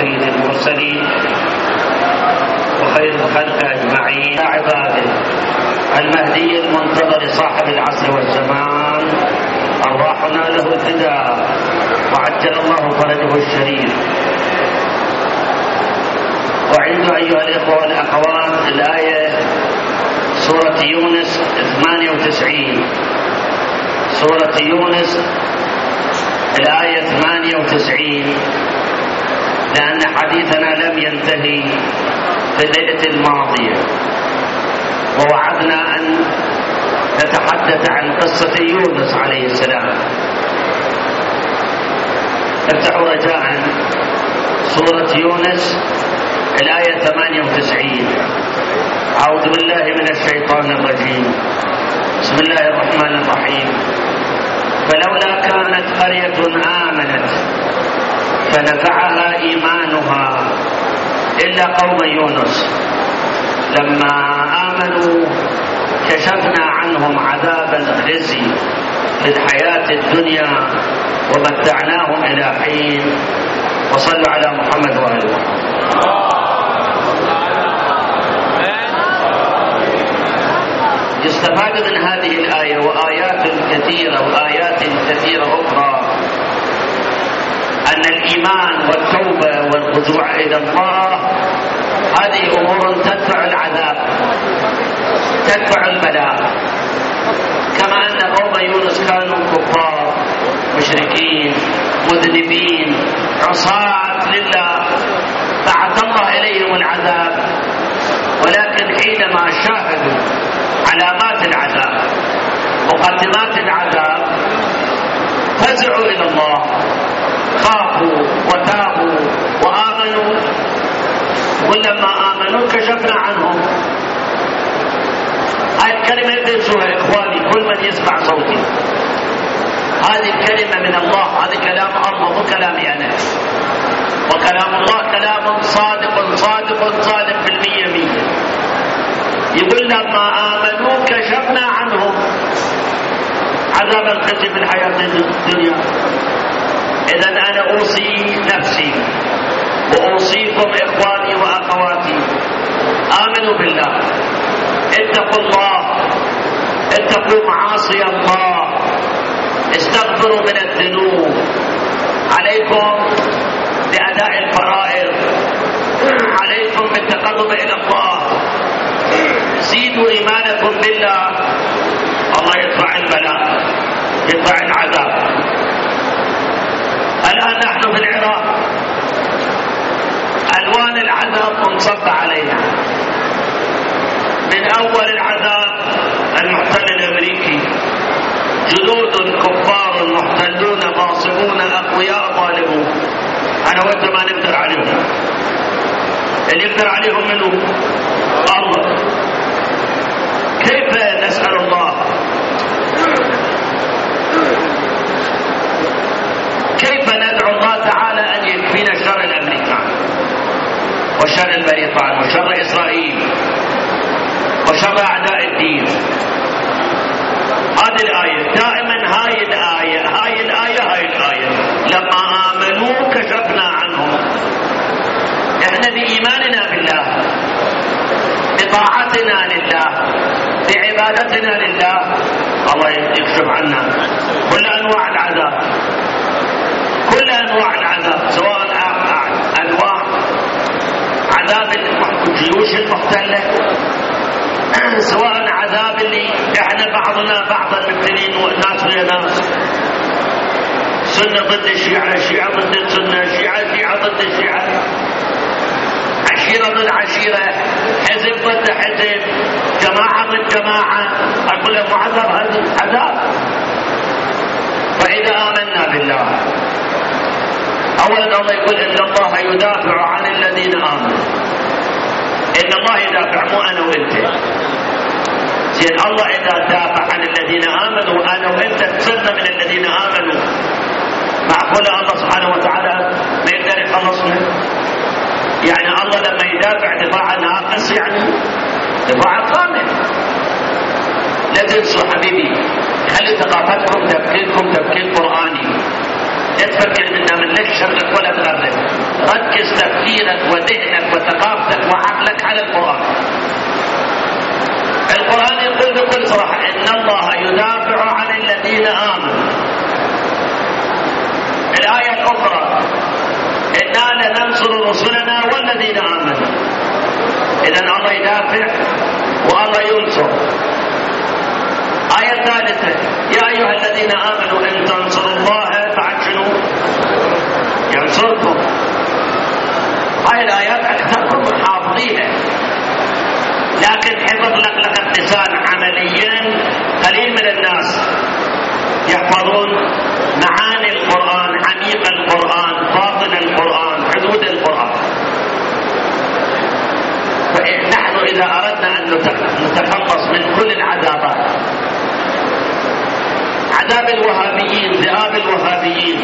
وسيد المرسلين وخير الخلق أجمعين عباده المهدي المنتظر صاحب العصر والزمان أرواحنا له الفداء وعجل الله فرجه الشريف. وعند أيها الإخوة والأخوات الآية سورة يونس 98، سورة يونس الآية 98، لأن حديثنا لم ينتهي في الليلة الماضية ووعدنا أن نتحدث عن قصة يونس عليه السلام. افتحوا رجاء سورة يونس الآية 98. أعوذ بالله من الشيطان الرجيم. بسم الله الرحمن الرحيم. فلولا كانت قرية آمنت فنفعها إيمانها إلا قوم يونس لما آمنوا كشفنا عنهم عذاب الخزي في الحياة الدنيا ومتعناهم إلى حين. وصلوا على محمد وآل محمد. يستفاد من هذه الآية وآيات كثيرة أخرى أن الإيمان والتوبة والرجوع إلى الله هذه أمور تدفع العذاب، تدفع البلاء، كما أن قوم يونس كانوا كفار مشركين مذنبين عصاة لله بعث الله إليهم العذاب، ولكن حينما شاهدوا علامات العذاب مقدمات العذاب فزعوا إلى الله، خافوا وتابوا وآمنوا. ولما آمنوا كشفنا عنهم. هذه الكلمة يدرسوها إخواني كل من يسمع صوتي، هذه الكلمة من الله، هذا كلام الله مو كلامي أنا، وكلام الله كلام صادق صادق صادق بالمية. يقول لما آمنوا كشفنا عنهم عذاب الخزي في الحياة الدنيا. إذن أنا أوصي نفسي وأوصيكم إخواني وأخواتي، آمنوا بالله، اتقوا الله، اتقوا معاصي الله، استغفروا من الذنوب، عليكم بأداء الفرائض، عليكم بالتقرب إلى الله، زيدوا إيمانكم بالله، الله يدفع البلاء يدفع العذاب. الآن نحن في العراق ألوان العذاب منصب علينا، من أول العذاب المحتل الأمريكي، جنود كفار محتلون غاصبون أقوياء ظالمون، أنا وأنت ما نقدر عليهم، اللي يقدر عليهم منه الله. كيف نسأل الله، كيف ندعو الله تعالى أن يكفينا شر الأمريكان وشر البريطان وشر إسرائيل وشر أعداء الدين؟ هذه الآية دائما، هاي الآية لما آمنوا كشفنا عنهم. احنا بإيماننا بالله، بطاعتنا لله، بعبادتنا لله، الله يكشف عنا كل أنواع العذاب، كل أنواع العذاب، سواء أنواع عذاب الجيوش المحتلة، سواء عذاب اللي احنا بعضنا بعضا مبتلين والناس ويا ناس، سنة ضد الشيعة، شيعة ضد السنة، شيعة ضد الشيعة، عشيرة ضد عشيرة، حزب ضد حزب، جماعة ضد جماعة، أقول لهم عذاب، هذا عذاب. فإذا آمنا بالله، أولا الله يقول إن الله يدافع عن الذين آمنوا، إن الله يدافع مو أنا وإنت. زين الله إذا دافع عن الذين آمنوا أنا وإنت تصرنا من الذين آمنوا، معقولة الله سبحانه وتعالى ما يقدر يخلصنا؟ يعني الله لما يدافع دفاع ناقص يعني دفاع كامل. لا تنسوا حبيبي، خلي ثقافتكم تفكير قرآني، لا تفكر منا من لك شرك ولا تغرب، ركز بكل صراحة إن الله يدافع عن الذين آمنوا. الآية الأخرى إنا لننصر رسلنا والذين آمنوا. إذن الله يدافع والله ينصر. آية ثالثة يا أيها الذين آمنوا إن تنصروا الله بعد شنو ينصركم. هاي الآيات أكثركم حافظيها، لكن حفظ لك اللسان عمليا قليل من الناس يحفظون معاني القرآن، عميق القرآن، باطن القرآن، حدود القرآن. فنحن إذا أردنا أن نتخلص من كل العذابات، عذاب الوهابيين، ذئاب الوهابيين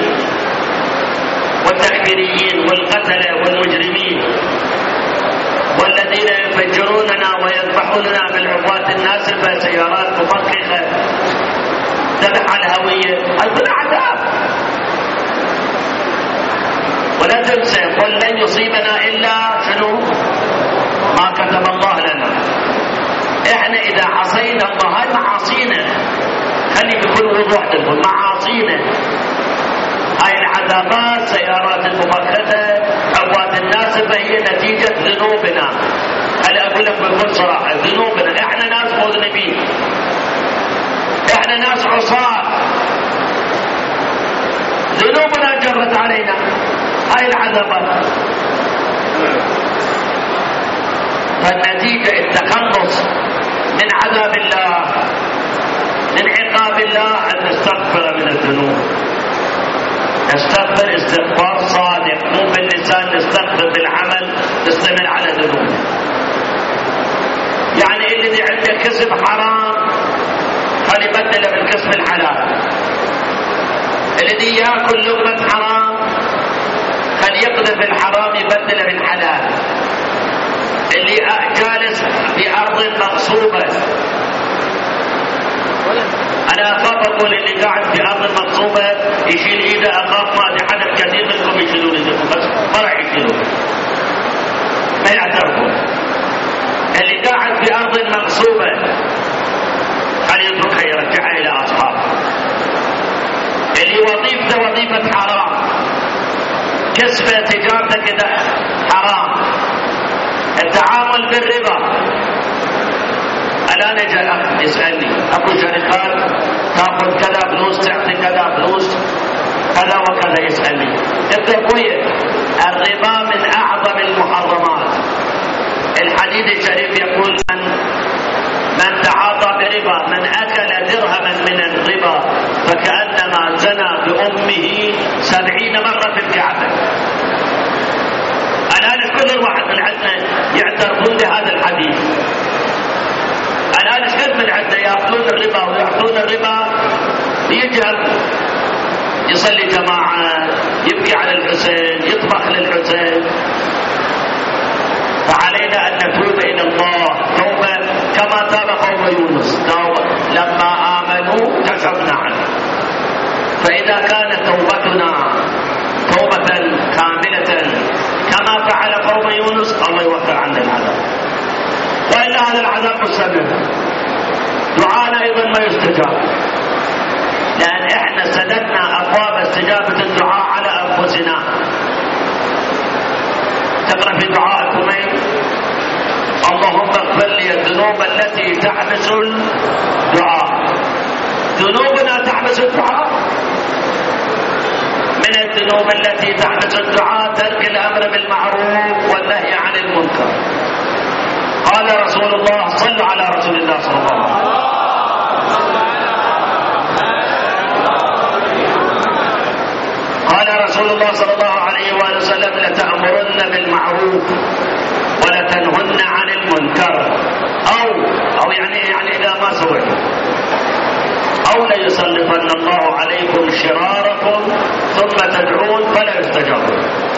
والتكفيريين والقتلة والمجرمين والذين يفجروننا ويذبحوننا بالعبوات الناسفة، سيارات مفخخة، ذبح على الهوية، هذا عذاب. ولا تنسى قل لن يصيبنا إلا شنو ما كتب الله لنا. احنا إذا عصينا الله، هاي معاصينا، خلي بكل وضوح تقول معاصينا، هاي العذابات، سيارات المفخخة، عبوات الناسفة، هي نتيجة ذنوبنا. أنا أقول لك بكل صراحة ذنوبنا، احنا ناس مذنبين، احنا ناس عصاة، ذنوبنا جرت علينا هاي العذابات. فالنتيجة التخلص من عذاب الله، من عقاب الله، أن نستغفر من الذنوب. نستغفر استغفار صادق، مو باللسان نستغفر، بالعمل نستمر على ذنوب. يعني الذي عنده كسب حرام فليبدله بالكسب الحلال، الذي ياكل لقمة حرام فليقذف الحرام يبدله بالحلال، اللي جالس في أرض مغصوبة. أنا أخاف أقول اللي قاعد في أرض مغصوبة يشيل إيده، أخاف ما أدري حدا كثير منكم يشيلون إيدكم، بس ما راح يشيلون، ما يعترفون. اللي قاعد في أرض مغصوبة خلي يتركها يرجعها إلى أصحابه. اللي وظيفته وظيفة حرام، كسبه تجارته كذا حرام، التعامل بالربا. الآن جاء أخ يسألني أكو شركات تأخذ كذا فلوس تعطي كذا فلوس كذا وكذا، يسألني قلت أخويا الربا من أعظم المحرمات. الحديث الشريف يقول من تعاطى بربا، من أكل درهما من الربا فكأنما زنى بأمه 70 مرة في الكعبة. الآن كل الواحد من عندنا يعترفون بهذا الحديث. الآن كل من عندنا يأكلون الربا ويعطون الربا، يجهل يصلي جماعة، يبكي على الحسين، يطبخ للحسين. فعلينا أن نتوب إلى الله توبة كما تاب قوم يونس، لما آمنوا كشفنا عنه. فإذا كانت توبتنا توبة كاملة كما فعل قوم يونس، الله يوفر عنا العذاب. وإلا هذا العذاب مستمر، دعانا أيضا ما يستجاب، لأن إحنا سددنا أبواب استجابة الدعاء على أنفسنا. تقرأ في دعائكم اللهم اغفر لي الذنوب التي تحبس الدعاء. ذنوبنا تحبس الدعاء. من الذنوب التي تحبس الدعاء ترك الأمر بالمعروف والنهي عن المنكر. قال رسول الله، صلوا على رسول الله صلى الله عليه وسلم، قال رسول الله صلى الله عليه وسلم لتأمرن بالمعروف ولتنهن عن المنكر، أو يعني إذا ما سويت، أو ليسلطن الله عليكم شراركم ثم تدعون فلا يستجاب.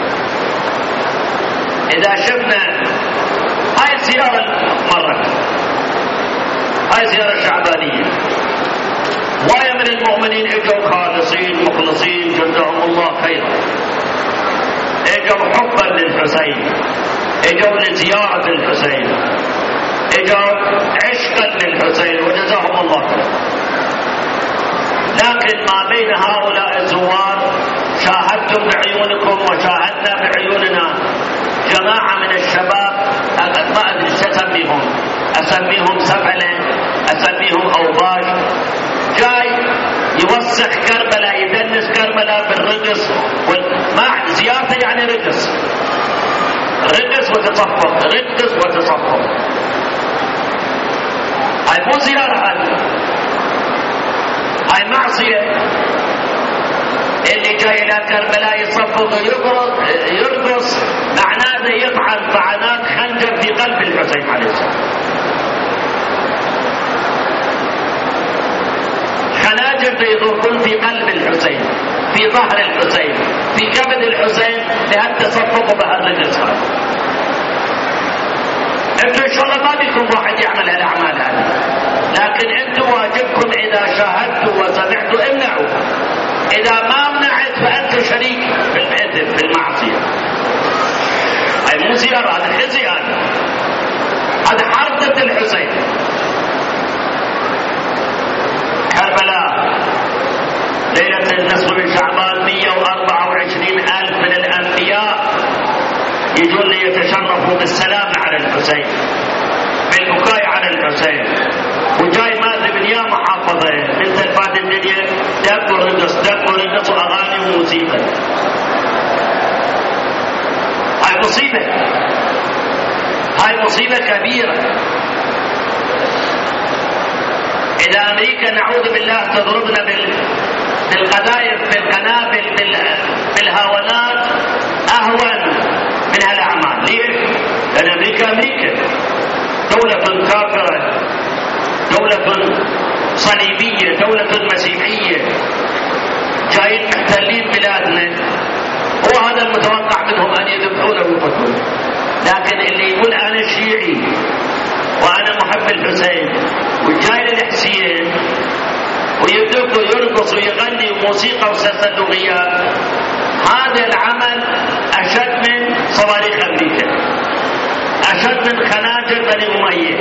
إذا شفنا هاي الزيارة مرة، هاي الزيارة الشعبانية، وايا من المؤمنين اجوا خالصين مخلصين جزاهم الله خيرا، اجوا حبا للحسين، اجوا لزيارة الحسين، اجوا عشقا للحسين وجزاهم الله خير. لكن ما بين هؤلاء الزوار شاهدتم بعيونكم وشاهدنا بعيوننا جماعة من الشباب، ما أدري أسميهم سفلة، أسميهم أوباش، جاي يوسخ كربلاء، يدنس كربلاء بالرقص ما زيارته يعني رقص وتصفق، رقص وتصفق. هاي مو زيارة، هاي معصية. اللي جاي الى كربلاء يصفق يرقص معناه يطعن طعنات خنجر في قلب الحسين عليه السلام. خناجر يضربون في قلب الحسين، في ظهر الحسين، في كبد الحسين، لهالتصفق وبهالرقص هذا. انتم ان شاء الله ما بيكم واحد يعمل هالاعمال هذه، لكن انتم واجبكم اذا شاهدتوا وسمعتوا امنعوا. اذا ما منعت فانت شريك بالاثم في المعصيه. هاي مو زياره، هذا خزي، هذا حرب ضد الحسين. كربلاء ليله النصف من شعبان 124,000 من الانبياء يجون ليتشرفوا بالسلام على الحسين، بالبكاء على الحسين، وجاي ماذا من يا محافظه من تلفات الدنيا دق ورقص واغاني وموسيقى. هاي مصيبه كبيره. اذا امريكا نعوذ بالله تضربنا بالقذائف، بالقنابل، بالهاونات اهون من هالاعمال. ليه؟ لان امريكا دولة كافرة، دولة صليبية، دولة مسيحية، جايين محتلين بلادنا، وهذا المتوقع منهم ان يذبحونه ويقتلونه. لكن اللي يقول انا شيعي وانا محب الحسين وجاي للحسين ويدق ويرقص ويغني موسيقى وسلسلوغيات، هذا العمل اشد من صواريخ امريكا، اشد من خناجر بني اميه.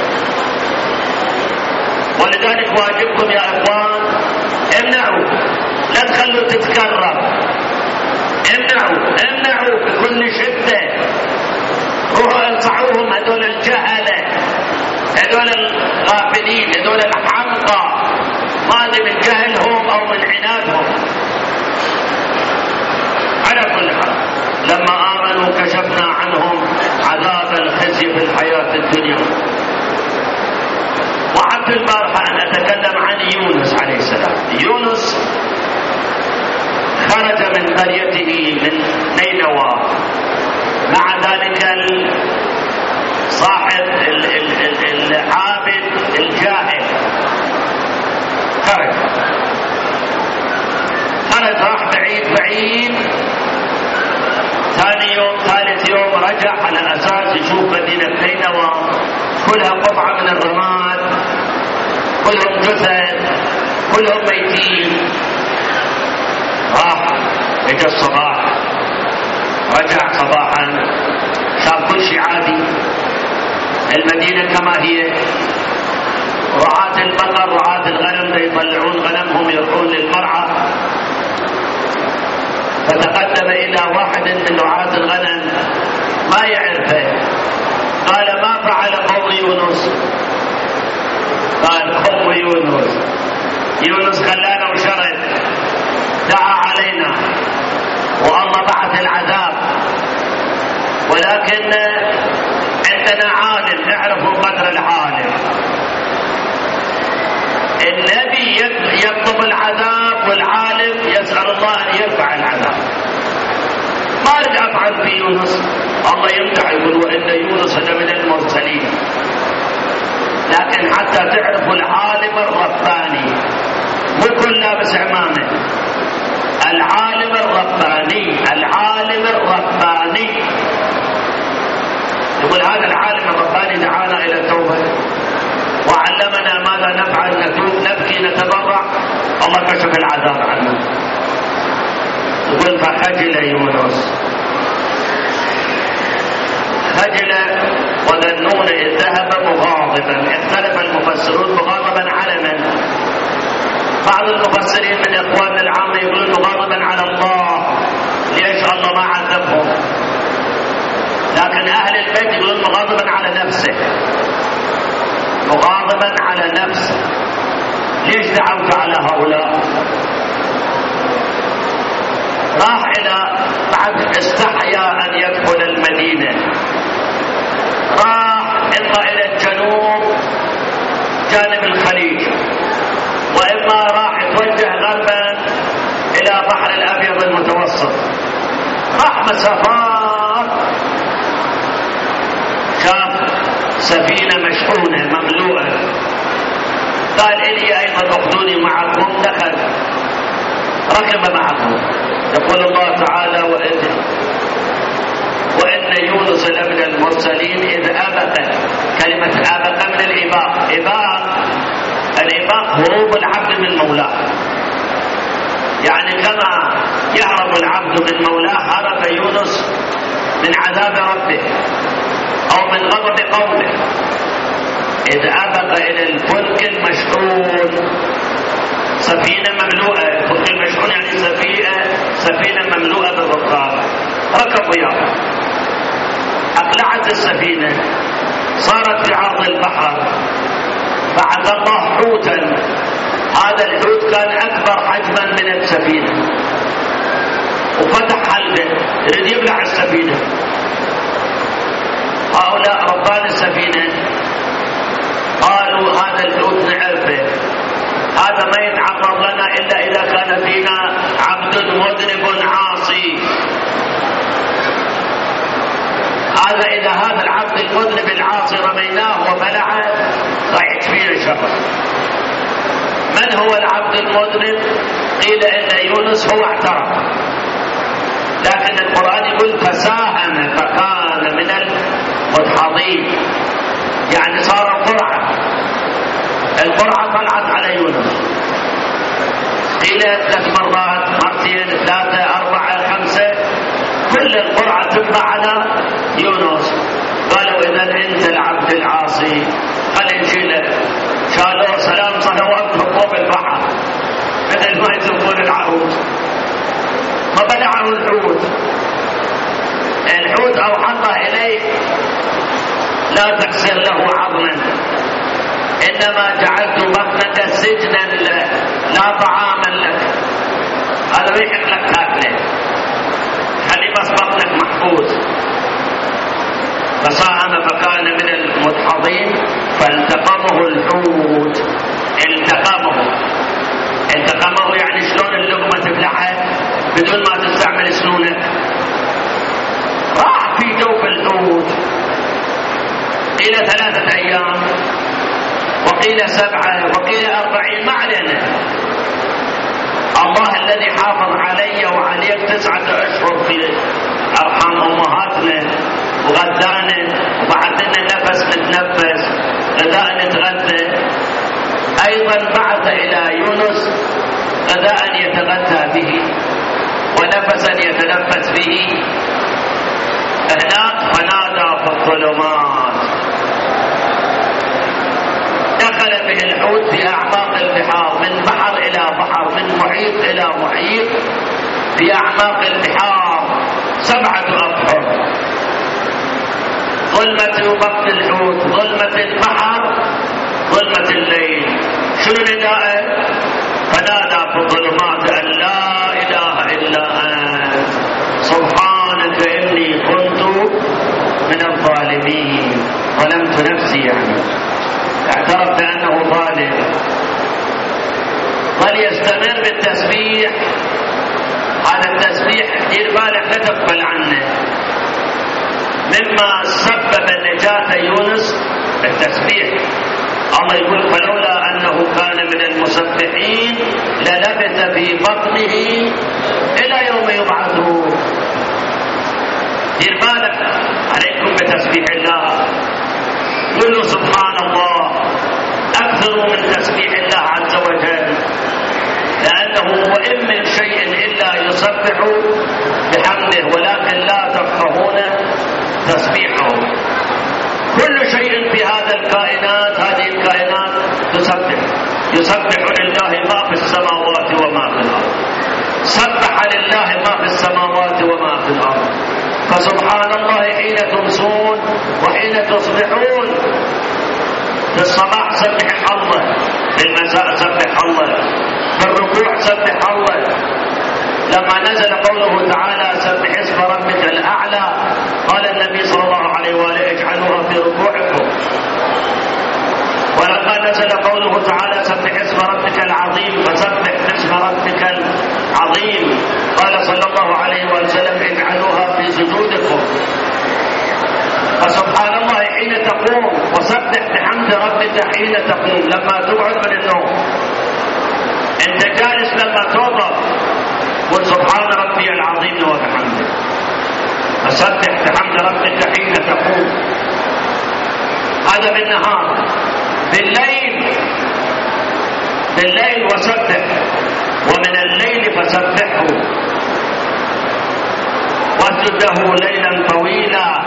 ولذلك واجبكم يا اخوان امنعوا، لا تخلوا تتكرر، امنعوا بكل شده. روحوا انصحوهم، هذول الجهله، هذول الغافلين، هذول الحمقى، ما ادري من جهلهم او من عنادهم. على كل حال لما امنوا كشفنا عنهم عذاب الخزي في الحياه الدنيا. وحتى البارحه ان اتكلم عن يونس عليه السلام. يونس خرج من قريته من نينوى، مع ذلك صاحب العابد الجاهل خرج راح بعيد. ثاني يوم ثالث يوم رجع على اساس يشوف مدينه نينوى كلها قطعه من الرماد، كلهم جثث، كلهم ميتين. راح اجى الصباح، رجع صباحا شاف كل شيء عادي، المدينه كما هي، رعاة البقر رعاة الغنم يطلعون غنمهم يروحون للمرعى. فتقدم الى واحد من رعاة الغنم ما يعرفه، قال ما فعل قوم يونس؟ قال قوم يونس خلانا وشرد، دعا علينا والله بعث العذاب، ولكن عندنا عالم نعرف قدر العالم. النبي يطلب العذاب والعالم يسأل الله ان يرفع العذاب. ما اريد افعل في يونس، الله يمدح يقول وان يونس لمن المرسلين. لكن حتى تعرفوا العالم الرباني، مو كل لابس عمامه، العالم الرباني يقول هذا العالم الرباني دعانا الى التوبه وعلمنا ماذا نفعل، نتوب، نبكي، نتضرع، الله كشف العذاب عنا. يقول فخجل يونس، خجل وذنون إذ ذهب مغاضبا. اختلف المفسرون مغاضبا على من؟ بعض المفسرين من إخواننا العامة يقولون مغاضبا على الله، ليش الله ما عذبهم؟ لكن أهل البيت يقولون مغاضبا على نفسه، مغاضبا على نفسه. ليش دعوت على هؤلاء؟ راح إلى بعد استحيا أن يدخل المدينة، راح إما إلى الجنوب جانب الخليج، وإما راح يتوجه غربا إلى بحر الأبيض المتوسط. راح مسافات، شاف سفينة مشحونة مملوءة، قال إلي أيضا أخذوني معكم. دخل ركب معكم. يقول الله تعالى وإن يونس لمن المرسلين إذ أبق. كلمة أبق من الإباق. الإباق هروب العبد من مولاه، يعني كما يهرب العبد من مولاه هرب يونس من عذاب ربه أو من غضب قومه. إذ أبق إلى الفلك المشحون، سفينة مملوءة. الفلك المشحون يعني سفينة مملوءة بالركاب. ركبوا يا أقلعت السفينة، صارت في عرض البحر. بعث الله حوتا، هذا الحوت كان أكبر حجما من السفينة، وفتح حلقه يريد يبلع السفينة. هؤلاء ربان السفينة قالوا هذا الحوت نعرفه، هذا ما يتعرض لنا إلا إذا كان فينا عبد مذنب عاصي. إذا هذا العبد المذنب العاصي رميناه وبلعه راح يكفينا شر. من هو العبد المذنب؟ قيل إن يونس هو اعترف، لكن القرآن يقول فساهم فكان من المدحضين، يعني صار القرعة طلعت على يونس. قيل 3 مرات، مرتين، 3، 4، 5، كل القرعة تبقى على يونس. قالوا إذا أنت العبد العاصي خلي نشيله. شالوه سلام صلوات فوق البحر بدل ما يتركون العروض. فبلعه الحوت أوحطه إليه لا تكسر له عظما، إنما جعلت بطنك سجنا لا طعاما لك. هذا ما يحق لك تاكله، خلي بس بطنك محفوظ. فساهم فكان من المدحضين فالتقمه الحوت. التقمه يعني شلون اللقمة تبلعها بدون ما تستعمل سنونك. راح في جوف الحوت. قيل 3 أيام، وقيل 7، وقيل 40، ما علينا. الله الذي حافظ علي وعليك 9 أشهر في أرحام أمهاتنا، وغذانا وبعدنا نفس نتنفس، غذاء نتغذى. أيضا بعث إلى يونس غذاء يتغذى به ونفسا يتنفس به. هناك فنادى في الظلمات. دخل به الحوت في أعماق البحار، من بحر إلى بحر، من محيط إلى محيط، في أعماق البحار 7 أبحر. ظلمة بطن الحوت، ظلمة البحر، ظلمة الليل. شنو نداءه؟ فنادى في الظلمات أن لا إله إلا أنت سبحانك إني كنت من الظالمين. ظلمت نفسي، يعني اعترف بأنه ظالم. ظل يستمر بالتسبيح. هذا التسبيح دير بالك لا تقبل عنه. مما سبب نجاة يونس التسبيح. الله يقول فلولا أنه كان من المسبحين للبث في بطنه إلى يوم يبعثون. دير بالك عليكم بتسبيح الله. قولوا سبحان الله، أكثروا من تسبيح الله عز وجل، لأنه وإن من شيء إلا يسبح بحمده ولكن لا تفقهون تسبيحه. كل شيء في هذه الكائنات يسبح لله ما في السماوات وما في الأرض. سبح لله ما في السماوات وما في الأرض. فسبحان الله حين تمسون وحين تصبحون. في الصباح سبح الله، في المساء سبح الله، في الركوع سبح الله. لما نزل قوله تعالى سبح اسم ربك الأعلى قال النبي صلى الله عليه وآله اجعلوها في ركوعكم. ولما نزل قوله تعالى سبح اسم ربك العظيم فسبح اسم ربك العظيم قال صلى الله عليه وسلم اجعلوها في سجودكم. فسبحان الله حين تقوم، وسبح بحمد ربك حين تقوم. لما تقعد من النوم انت جالس لما توضأ قل سبحان ربي العظيم وبحمده. فسبح بحمد ربك حين تقوم. هذا بالنهار. بالليل وسبح، ومن الليل فسبحه واسجد له ليلا طويلا.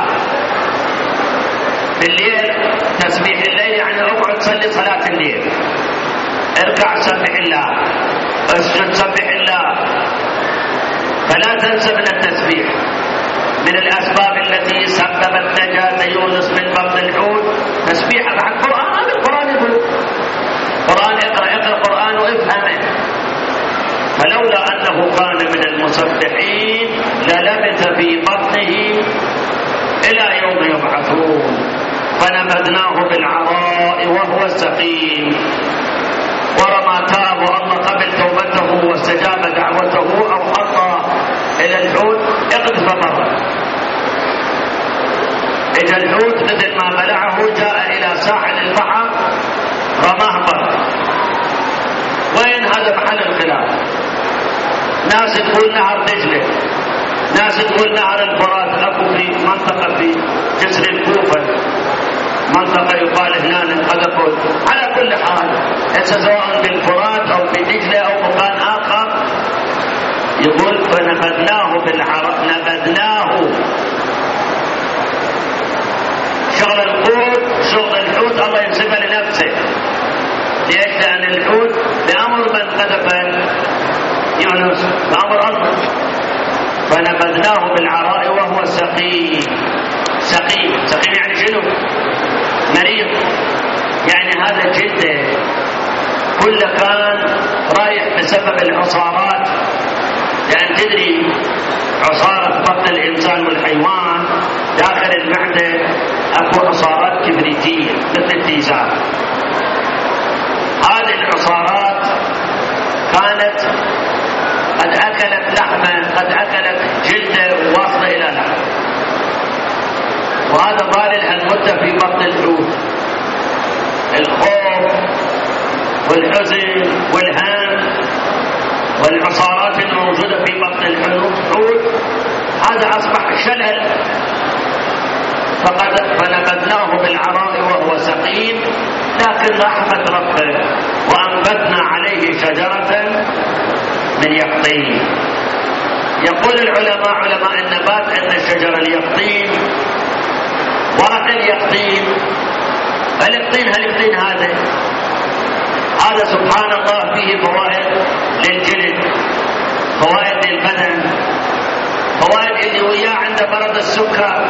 بالليل تسبيح الليل يعني اقعد صلي صلاة الليل، اركع سبح الله، اسجد سبح الله. فلا تنسى من التسبيح. من الأسباب التي سببت نجاة يونس من بطن الحوت تسبيحه مع القرآن. هذا القرآن يقول قرآن اقرأ القرآن وافهمه. فلولا أنه كان من المسبحين للبث في بطنه إلى يوم يبعثون. فنبذناه بالعراء وهو سقيم. ورما تاب الله قبل توبته واستجاب دعوته أو خطى إلى الحوت اقذف مرة. إذا الحوت مثل ما بلعه جاء إلى ساحل البحر رماه مرة. وين هذا محل الخلاف؟ ناس تقول نهر دجلة، ناس تقول نهر الفرات. أكو في منطقة في جسر الكوفة منطقة يقال هنا قذفوا. على كل حال سواء بالفرات أو بدجلة أو مكان آخر يقول فنبذناه بالعراء. نبذناه شغل الحوت الله ينسبه لنفسه. ليش؟ لأن الحوت بأمر من قذف يونس بأمر الله. فنبذناه بالعراء وهو سقيم. سقيم يعني شنو؟ مريض. يعني هذا جلده كله كان رايح بسبب العصارات. لأن تدري عصارة بطن الإنسان والحيوان داخل المعدة أكو عصارات كبريتية مثل التيزان. هذه العصارات كانت قد أكلت لحمة، قد أكلت جلده واصلة إلى لحم. وهذا ظالل هالمدة في بطن الحوت. الخوف والحزن والهم والعصارات الموجودة في بطن الحوت هذا أصبح شلل. فنبذناه بالعراء وهو سقيم. لكن رحمة ربه وأنبتنا عليه شجرة من يقطين. يقول العلماء علماء النبات أن الشجر اليقطين ورق اليقطين. اليقطين هذا سبحان الله فيه فوائد للجلد، فوائد للبدن، فوائد اللي وياه عنده مرض السكر.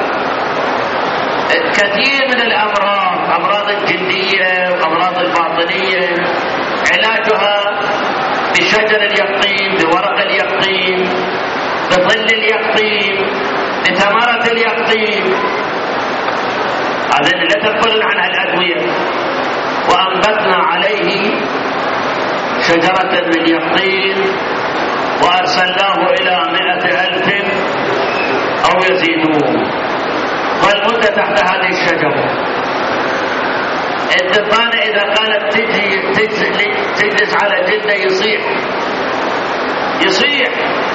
كثير من الأمراض، أمراض الجلدية وأمراض الباطنية علاجها بشجر اليقطين، بورق اليقطين، بظل اليقطين، بثمرة اليقطين. هذا لا تقبل عنها الأدوية. وأنبتنا عليه شجرة من يقطين وأرسلناه إلى 100,000 أو يزيدون. والمدة تحت هذه الشجرة. الدبانة إذا كانت تجلس على جلده يصيح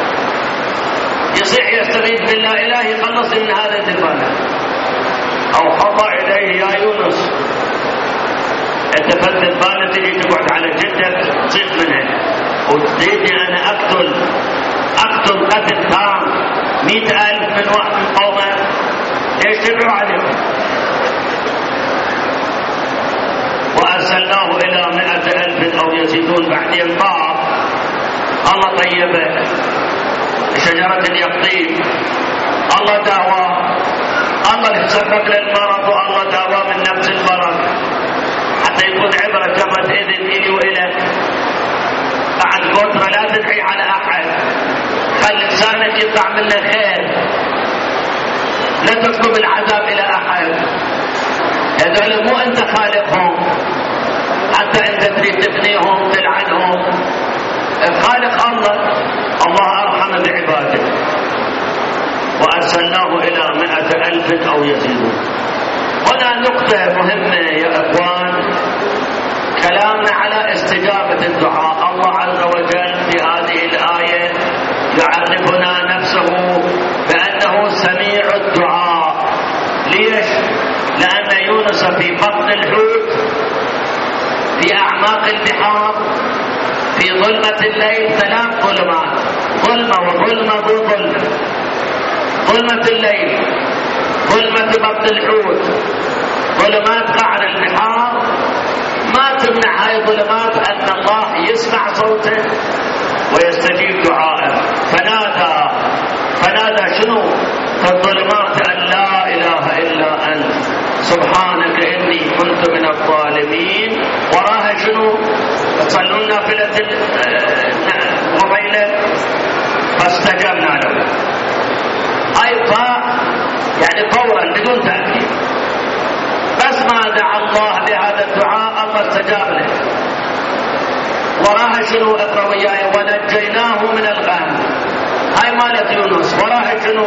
يستغيث بالله إلهي يخلص من هذا الدبانة. أو خطأ إليه يا يونس. أنت فالدبانة تجي تقعد على جلدك تصيح منها وتريدني أنا أقتل قتل تام 100,000 من واحد من قومه. ليش تدعو عليهم؟ إلى 100,000 أو يزيدون. بعدين طاب الله طيبه شجرة اليقطين، الله دعوة، الله سبب للمرض والله دعوة من نفس المرض حتى يكون عبرة كما إذن إلي وإلك. بعد فترة لا تدعي على أحد، خلي لسانك يطلع منه خير، لا تطلب العذاب إلى أحد. هذول مو أنت خالقهم، حتى أنت تريد تبنيهم تلعنهم. الخالق الله، الله أرحم بعباده. وأرسلناه إلى 100,000 أو يزيدون. هنا نقطة مهمة يا إخوان، كلامنا على استجابة الدعاء. الله عز وجل في هذه الآية يعرفنا نفسه بأنه سميع الدعاء. ليش؟ لأن يونس في بطن الحوت، في أعماق البحار، في ظلمة الليل، 3 ظلمات، ظلمة وظلمة وظلمة. ظلمة الليل، ظلمة بطن الحوت، ظلمات قعر البحار. ما تمنع هاي الظلمات أن الله يسمع صوته ويستجيب دعائه. فنادى شنو في الظلمات أن لا إله إلا أنت سبحانك إني كنت من الظالمين. وراها شنو؟ تصلون نافلة الغفيلة فاستجبنا له. يعني فورا بدون تأكيد، بس ما دعا الله بهذا الدعاء الله استجاب له. وراها شنو؟ اقرأ وياي. ونجيناه من الغم. هاي مالت يونس. وراها شنو؟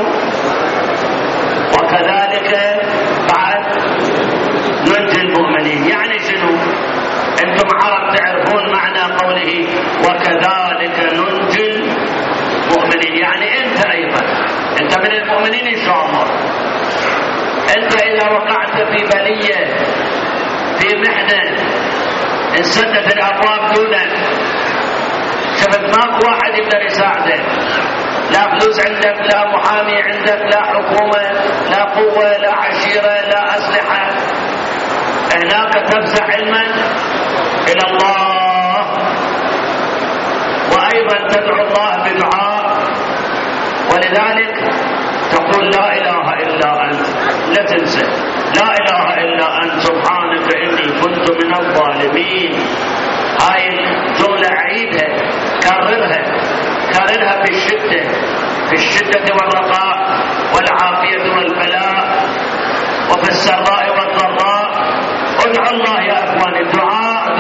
وكذلك بعد ننجي المؤمنين. يعني شنو؟ انتم عرب تعرفون معنى قوله وكذلك ننجي المؤمنين. يعني انت ايضا انت من المؤمنين ان شاء الله. انت اذا وقعت في بلية، في محنة، انسدت الابواب دونك، شفت ماكو واحد يقدر يساعدك، لا فلوس عندك، لا محامي عندك، لا حكومة، لا قوة، لا عشيرة، لا أسلحة، هناك تفزع علما إلى الله. وأيضا تدعو الله بدعاء، ولذلك تقول لا إله إلا أنت، لا تنسى لا إله إلا أنت سبحانك إني كنت من الظالمين. هاي الجملة عيدها، كررها في الشدة والرخاء والعافية والبلاء وفي السراء والضراء. ادعوا الله يا اخواني. الدعاء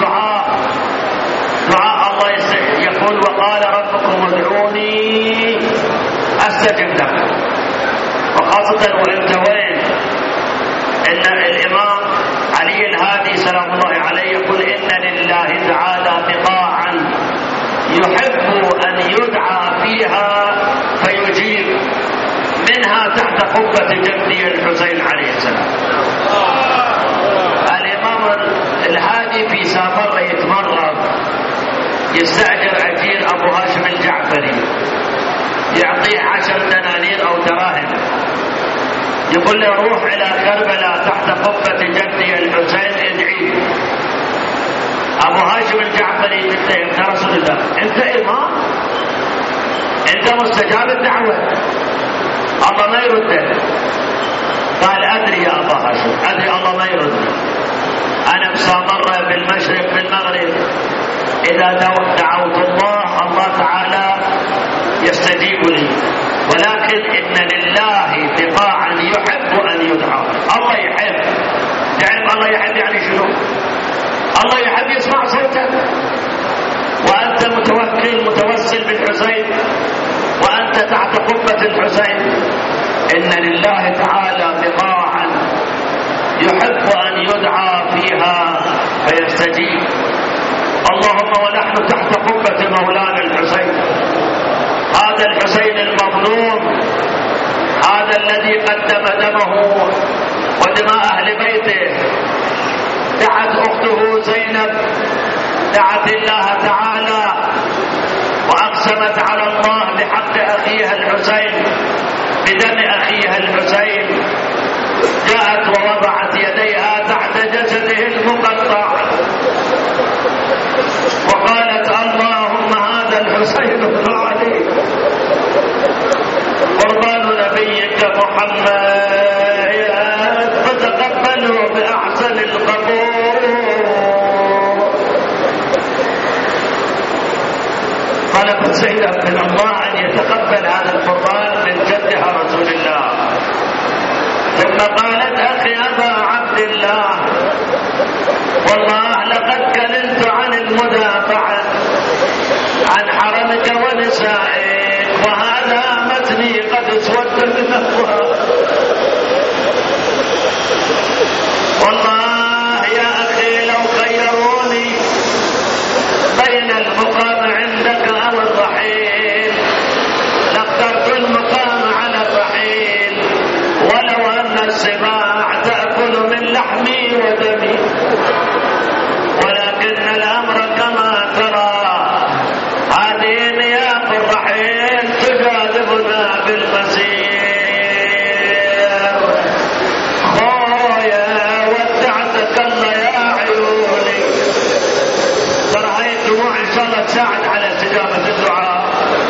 دعاء الله يقول وقال ربكم ادعوني استجب لكم. وخاصة وانت وين؟ ان الامام علي الهادي سلام الله عليه يقول ان لله تعالى بقاعا يحب ان يدعى فيها فيجيب، منها تحت قبة جدي الحسين عليه السلام. الامام الهادي في سافر يتمرض، يستأجر اجير ابو هاشم الجعفري يعطيه 10 دنانير او دراهم، يقول له روح الى كربلاء تحت قبة جدي الحسين ادعي. ابو هاشم الجعفري يا رسول الله انت امام، انت مستجاب الدعوة، الله ما يرده. قال ادري يا ابا هاشم، ادري الله ما يرده. انا مسامرة بالمشرق بالمغرب، اذا دعوت الله تعالى يستجيب لي، ولكن ان لله بقاعا يحب ان يدعى. الله يحب، تعرف الله يحب يعني شنو؟ الله يحب يسمع صوتك، وانت متوسل بالحسين، وانت تحت قبة الحسين. ان لله تعالى بقاعا يحب ان يدعى فيها فيستجيب. اللهم ونحن تحت قبة مولانا الحسين، هذا الحسين المظلوم، هذا الذي قدم دمه ودماء اهل بيته. دعت اخته زينب، دعت الله تعالى واقسمت على الله بحق اخيها الحسين، بدم اخيها الحسين. جاءت ووضعت يديها تحت جسده المقطع وقالت اللهم هذا الحسين بن علي قربان نبيك محمد فتقبله بأحسن القبول. طلبت زينب من الله أن يتقبل هذا القربان من جدها رسول الله. ثم قالت أخي أبا عبد الله والله لقد كللت عن المدافعة عن حرمك ونسائك وهذا متني قد اسود من أفواه. والله يا أخي لو خيروني بين المقام عندك أو الرحيل لاخترت المقام على الرحيل ولو أن السباع تأكل من لحمي ودمي ولكن الأمر كما ترى هذه نياق الرحيل تجاذبنا بالمسير. خويا ودعتك الله يا عيوني ترى هاي الدموع إن شاء الله تساعد على استجابة الدعاء.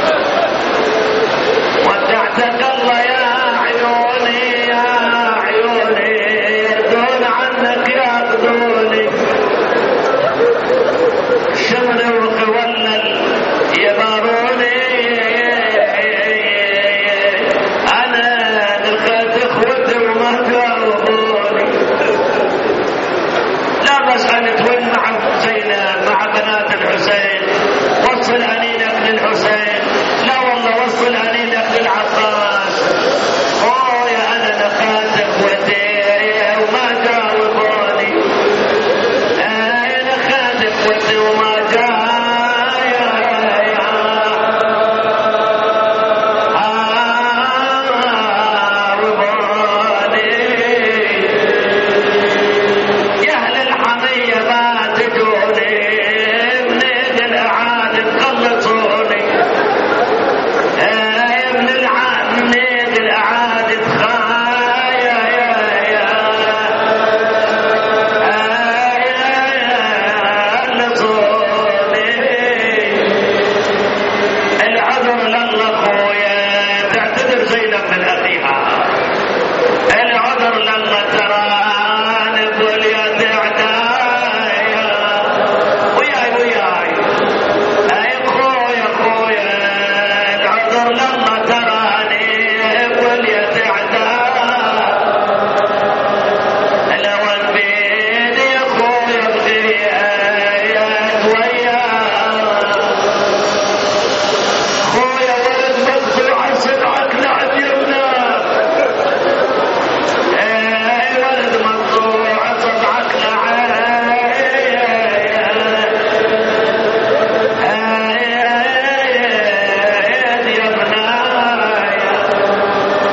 ودعتك الله يا عيوني يا عيوني يردون عنك ياخذوني شمل وخولل يباروني أنا دخلت إخوتي وما جاوبوني. لا بس أنتون مع زينب مع بنات الحسين وصل أنينك للحسين. لا والله وصل أنينك للعباس. خويا أنا دخلت إخوتي وما جاوبوني. أنا دخلت إخوتي وما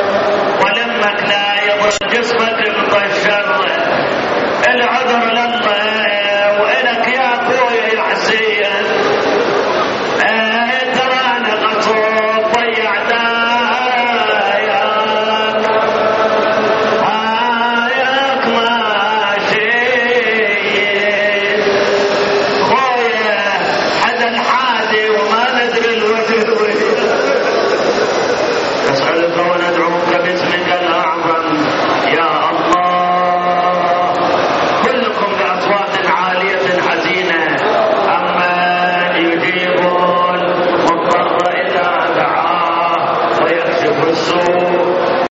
جسمك مطشر العذر لما